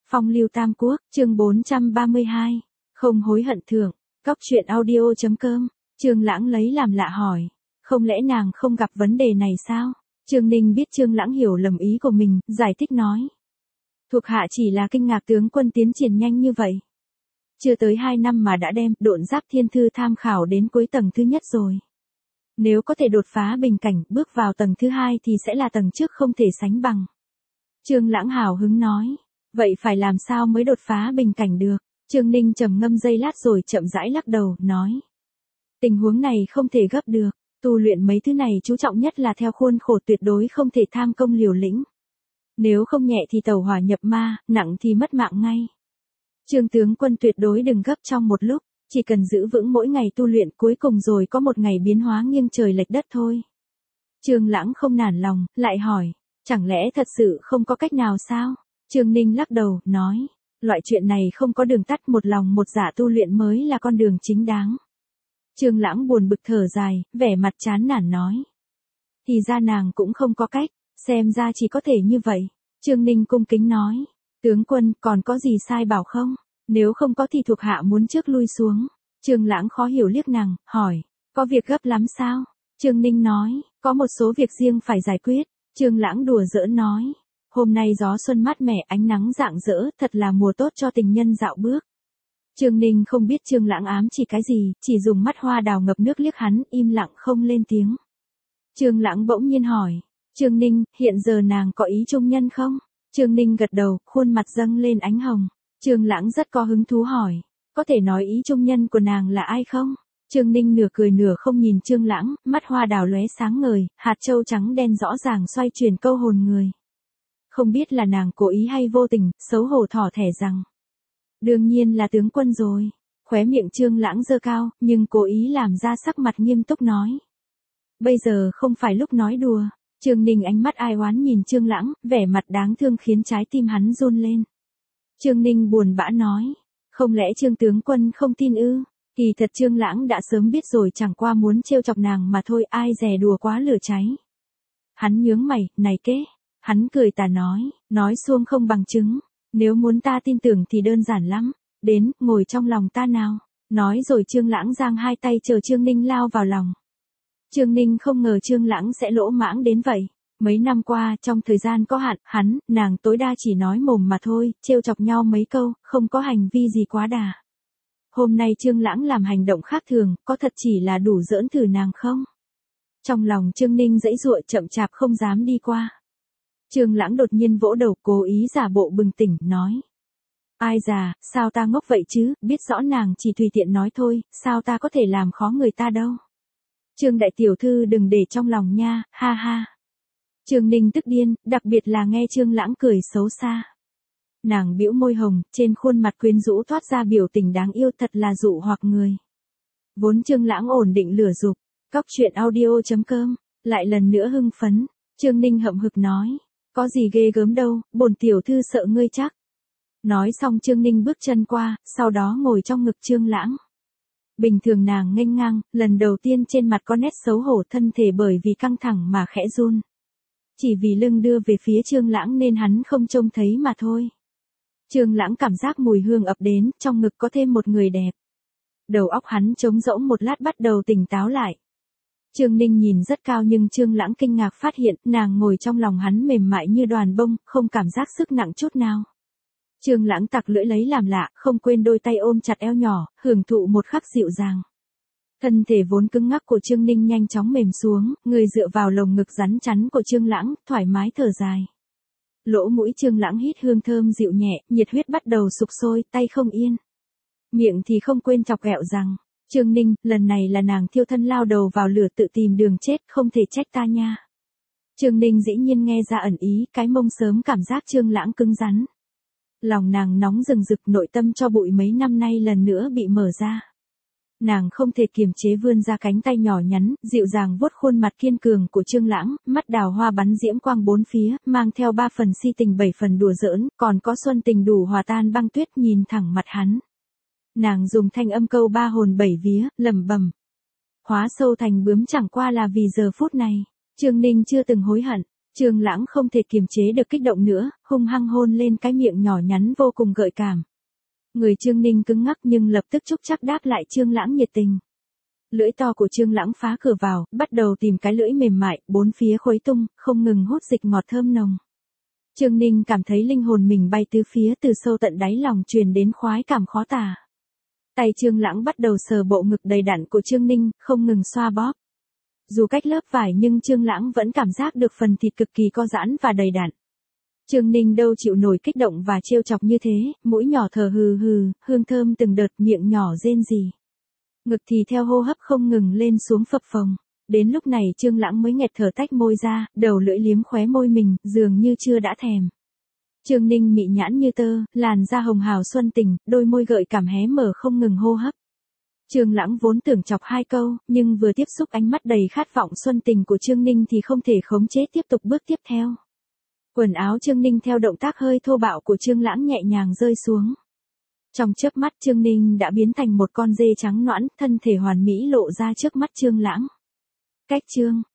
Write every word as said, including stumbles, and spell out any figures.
Phong lưu tam quốc, chương bốn trăm ba mươi hai. Không hối hận thưởng. Cóc truyện audio.com. Trương Lãng lấy làm lạ hỏi. Không lẽ nàng không gặp vấn đề này sao? Trương Ninh biết Trương Lãng hiểu lầm ý của mình, giải thích nói. Thuộc hạ chỉ là kinh ngạc tướng quân tiến triển nhanh như vậy. Chưa tới hai năm mà đã đem Độn Giáp Thiên Thư tham khảo đến cuối tầng thứ nhất rồi. Nếu có thể đột phá bình cảnh, bước vào tầng thứ hai thì sẽ là tầng trước không thể sánh bằng. Trương Lãng hào hứng nói. Vậy phải làm sao mới đột phá bình cảnh được? Trương Ninh trầm ngâm giây lát rồi chậm rãi lắc đầu, nói. Tình huống này không thể gấp được, tu luyện mấy thứ này chú trọng nhất là theo khuôn khổ, tuyệt đối không thể tham công liều lĩnh. Nếu không nhẹ thì tẩu hỏa nhập ma, nặng thì mất mạng ngay. Trương tướng quân tuyệt đối đừng gấp trong một lúc, chỉ cần giữ vững mỗi ngày tu luyện, cuối cùng rồi có một ngày biến hóa nghiêng trời lệch đất thôi. Trương Lãng không nản lòng, lại hỏi, chẳng lẽ thật sự không có cách nào sao? Trương Ninh lắc đầu, nói, loại chuyện này không có đường tắt, một lòng một dạ tu luyện mới là con đường chính đáng. Trương Lãng buồn bực thở dài, vẻ mặt chán nản nói. Thì ra nàng cũng không có cách, xem ra chỉ có thể như vậy. Trương Ninh cung kính nói, tướng quân còn có gì sai bảo không? Nếu không có thì thuộc hạ muốn trước lui xuống. Trương Lãng khó hiểu liếc nàng, hỏi, có việc gấp lắm sao? Trương Ninh nói, có một số việc riêng phải giải quyết. Trương Lãng đùa giỡn nói, hôm nay gió xuân mát mẻ, ánh nắng rạng rỡ, thật là mùa tốt cho tình nhân dạo bước. Trương Ninh không biết Trương Lãng ám chỉ cái gì, chỉ dùng mắt hoa đào ngập nước liếc hắn, im lặng không lên tiếng. Trương Lãng bỗng nhiên hỏi, Trương Ninh, hiện giờ nàng có ý trung nhân không? Trương Ninh gật đầu, khuôn mặt dâng lên ánh hồng. Trương Lãng rất có hứng thú hỏi, có thể nói ý trung nhân của nàng là ai không? Trương Ninh nửa cười nửa không nhìn Trương Lãng, mắt hoa đào lóe sáng ngời, hạt châu trắng đen rõ ràng xoay chuyển câu hồn người. Không biết là nàng cố ý hay vô tình, xấu hổ thỏ thẻ rằng. Đương nhiên là tướng quân rồi. Khóe miệng Trương Lãng giơ cao, nhưng cố ý làm ra sắc mặt nghiêm túc nói. Bây giờ không phải lúc nói đùa. Trương Ninh ánh mắt ai oán nhìn Trương Lãng, vẻ mặt đáng thương khiến trái tim hắn run lên. Trương Ninh buồn bã nói, không lẽ Trương tướng quân không tin ư? Kỳ thật Trương Lãng đã sớm biết rồi, chẳng qua muốn trêu chọc nàng mà thôi, ai dè đùa quá lửa cháy. Hắn nhướng mày, này kế. Hắn cười tà nói, nói suông không bằng chứng. Nếu muốn ta tin tưởng thì đơn giản lắm. Đến, ngồi trong lòng ta nào. Nói rồi Trương Lãng giang hai tay chờ Trương Ninh lao vào lòng. Trương Ninh không ngờ Trương Lãng sẽ lỗ mãng đến vậy. Mấy năm qua, trong thời gian có hạn, hắn, nàng tối đa chỉ nói mồm mà thôi, trêu chọc nhau mấy câu, không có hành vi gì quá đà. Hôm nay Trương Lãng làm hành động khác thường, có thật chỉ là đủ giỡn thử nàng không? Trong lòng Trương Ninh giãy giụa chậm chạp không dám đi qua. Trương Lãng đột nhiên vỗ đầu, cố ý giả bộ bừng tỉnh, nói. Ai già, sao ta ngốc vậy chứ, biết rõ nàng chỉ tùy tiện nói thôi, sao ta có thể làm khó người ta đâu. Trương đại tiểu thư đừng để trong lòng nha, ha ha. Trương Ninh tức điên, đặc biệt là nghe Trương Lãng cười xấu xa. Nàng bĩu môi hồng, trên khuôn mặt quyến rũ thoát ra biểu tình đáng yêu, thật là dụ hoặc người. Vốn Trương Lãng ổn định lửa dục, cóc truyện audio.com, lại lần nữa hưng phấn. Trương Ninh hậm hực nói, có gì ghê gớm đâu, bổn tiểu thư sợ ngươi chắc. Nói xong Trương Ninh bước chân qua, sau đó ngồi trong ngực Trương Lãng. Bình thường nàng nghênh ngang, lần đầu tiên trên mặt có nét xấu hổ, thân thể bởi vì căng thẳng mà khẽ run. Chỉ vì lưng đưa về phía Trương Lãng nên hắn không trông thấy mà thôi. Trương Lãng cảm giác mùi hương ập đến, trong ngực có thêm một người đẹp. Đầu óc hắn trống rỗng một lát bắt đầu tỉnh táo lại. Trương Ninh nhìn rất cao nhưng Trương Lãng kinh ngạc phát hiện nàng ngồi trong lòng hắn mềm mại như đoàn bông, không cảm giác sức nặng chút nào. Trương Lãng tặc lưỡi lấy làm lạ, không quên đôi tay ôm chặt eo nhỏ, hưởng thụ một khắc dịu dàng. Thân thể vốn cứng ngắc của Trương Ninh nhanh chóng mềm xuống, người dựa vào lồng ngực rắn chắn của Trương Lãng, thoải mái thở dài. Lỗ mũi Trương Lãng hít hương thơm dịu nhẹ, nhiệt huyết bắt đầu sục sôi, tay không yên. Miệng thì không quên chọc ghẹo rằng, Trương Ninh, lần này là nàng thiêu thân lao đầu vào lửa tự tìm đường chết, không thể trách ta nha. Trương Ninh dĩ nhiên nghe ra ẩn ý, cái mông sớm cảm giác Trương Lãng cứng rắn. Lòng nàng nóng rừng rực, nội tâm cho bụi mấy năm nay lần nữa bị mở ra. Nàng không thể kiềm chế vươn ra cánh tay nhỏ nhắn, dịu dàng vuốt khuôn mặt kiên cường của Trương Lãng, mắt đào hoa bắn diễm quang bốn phía, mang theo ba phần si tình bảy phần đùa giỡn, còn có xuân tình đủ hòa tan băng tuyết, nhìn thẳng mặt hắn. Nàng dùng thanh âm câu ba hồn bảy vía, lẩm bẩm. Hóa sâu thành bướm chẳng qua là vì giờ phút này. Trương Ninh chưa từng hối hận, Trương Lãng không thể kiềm chế được kích động nữa, hung hăng hôn lên cái miệng nhỏ nhắn vô cùng gợi cảm. Người Trương Ninh cứng ngắc nhưng lập tức chúc chắc đáp lại Trương Lãng nhiệt tình. Lưỡi to của Trương Lãng phá cửa vào, bắt đầu tìm cái lưỡi mềm mại, bốn phía khuấy tung, không ngừng hút dịch ngọt thơm nồng. Trương Ninh cảm thấy linh hồn mình bay tứ phía, từ sâu tận đáy lòng truyền đến khoái cảm khó tả. Tay Trương Lãng bắt đầu sờ bộ ngực đầy đặn của Trương Ninh, không ngừng xoa bóp. Dù cách lớp vải nhưng Trương Lãng vẫn cảm giác được phần thịt cực kỳ co giãn và đầy đặn. Trương Ninh đâu chịu nổi kích động và trêu chọc như thế, mũi nhỏ thở hừ hừ, hương thơm từng đợt, miệng nhỏ rên rỉ. Ngực thì theo hô hấp không ngừng lên xuống phập phồng. Đến lúc này Trương Lãng mới nghẹt thở tách môi ra, đầu lưỡi liếm khóe môi mình, dường như chưa đã thèm. Trương Ninh mị nhãn như tơ, làn da hồng hào xuân tình, đôi môi gợi cảm hé mở không ngừng hô hấp. Trương Lãng vốn tưởng chọc hai câu, nhưng vừa tiếp xúc ánh mắt đầy khát vọng xuân tình của Trương Ninh thì không thể khống chế tiếp tục bước tiếp theo. Quần áo Trương Ninh theo động tác hơi thô bạo của Trương Lãng nhẹ nhàng rơi xuống. Trong chớp mắt Trương Ninh đã biến thành một con dê trắng nõn, thân thể hoàn mỹ lộ ra trước mắt Trương Lãng. Cách Trương